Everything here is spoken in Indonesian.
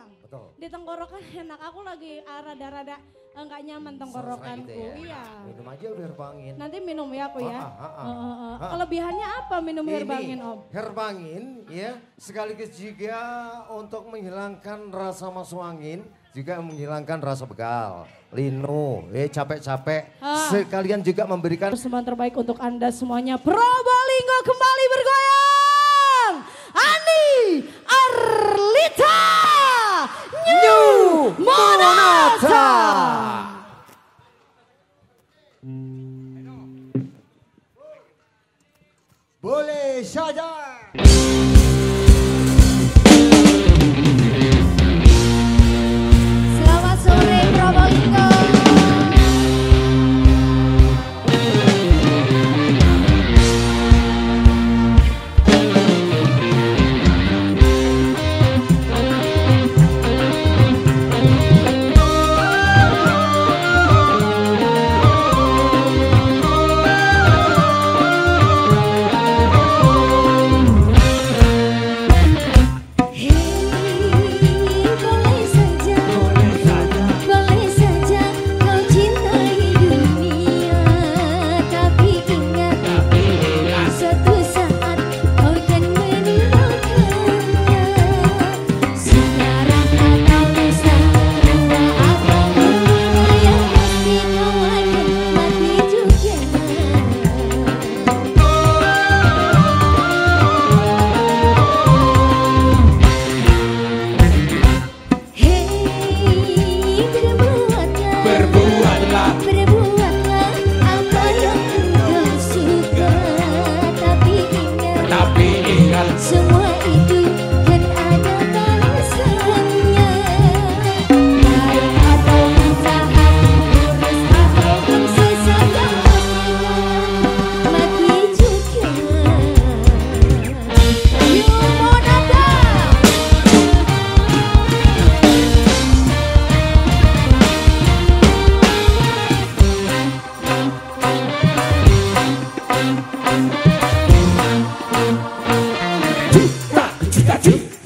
Bang. Betul. Di tenggorokan enak, aku lagi rada-rada enggak nyaman tenggorokanku. Gitu ya. Iya. Minum aja herbangin. Nanti minum ya aku ya. Ah. Kelebihannya apa minum herbangin Om? Herbangin ya sekaligus juga untuk menghilangkan rasa masuk angin, juga menghilangkan rasa begal, linu, capek-capek. Sekalian juga memberikan Persembahan terbaik untuk Anda semuanya. Probolinggo kembali bergoyang. Andi Arlita New Monata. Boleh saja. Selamat sore Probolinggo. Semua itu kan ada balasannya. Baik atau jahat, lurus ataupun sesat, yang pastinya mati juga. New Monata. Cita-cita.